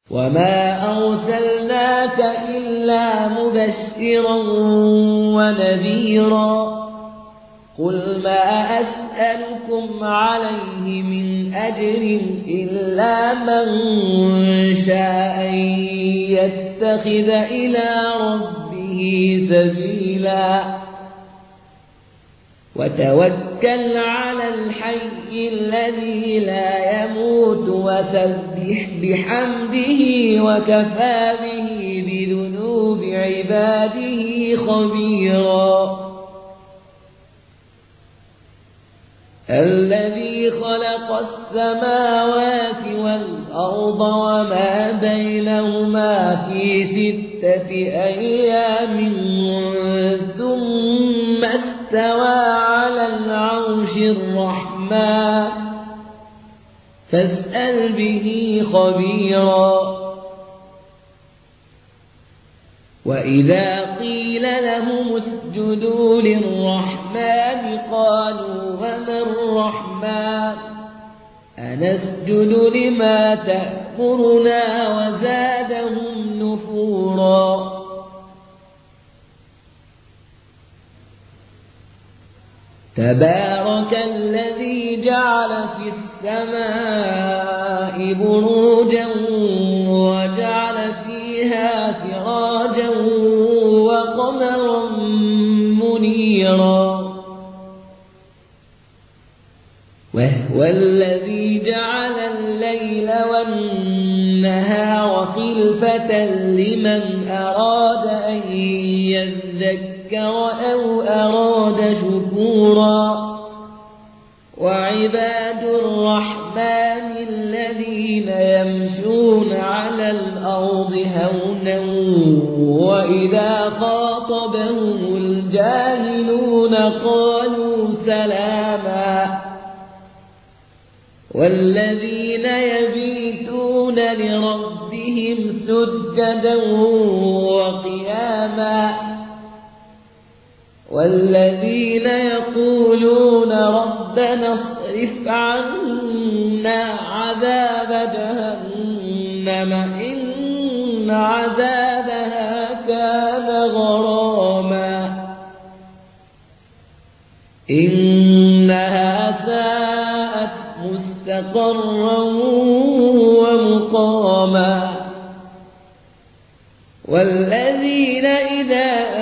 وما أرسلناك إلا مبشرا ونذيرا قل ما أسألكم عليه من أجر إلا من شاء أن يتخذ إلى ربه سبيلا وتوكل على الحي الذي لا يموت وسبح بحمده وكفى به بذنوب عباده خبيرا الذي خلق السماوات والأرض وما بينهما في 6 أيام ثم استوى على العرش الرحمن فاسأل به خبيرا وإذا قيل لهم اسجدوا للرحمن قالوا وما الرحمن أنسجد لما تأمرنا وزادهم نفورا تبارك الذي جعل في السماء بروجا وجعل فيها سراجا وقمرا منيرا وهو الذي جعل الليل والنهار خلفة لمن أراد أن يذكر أو أراد شكورا وعباد الرحمن الذين يمشون على الأرض هونا وإذا خاطبهم الجاهلون قالوا سلاما والذين يبيتون لربهم سجدا وقياما والذين يقولون ربنا اصرف عنا عذاب جهنم إن عذابها كان غراما إنها ساءت مستقرا ومقاما والذين إذا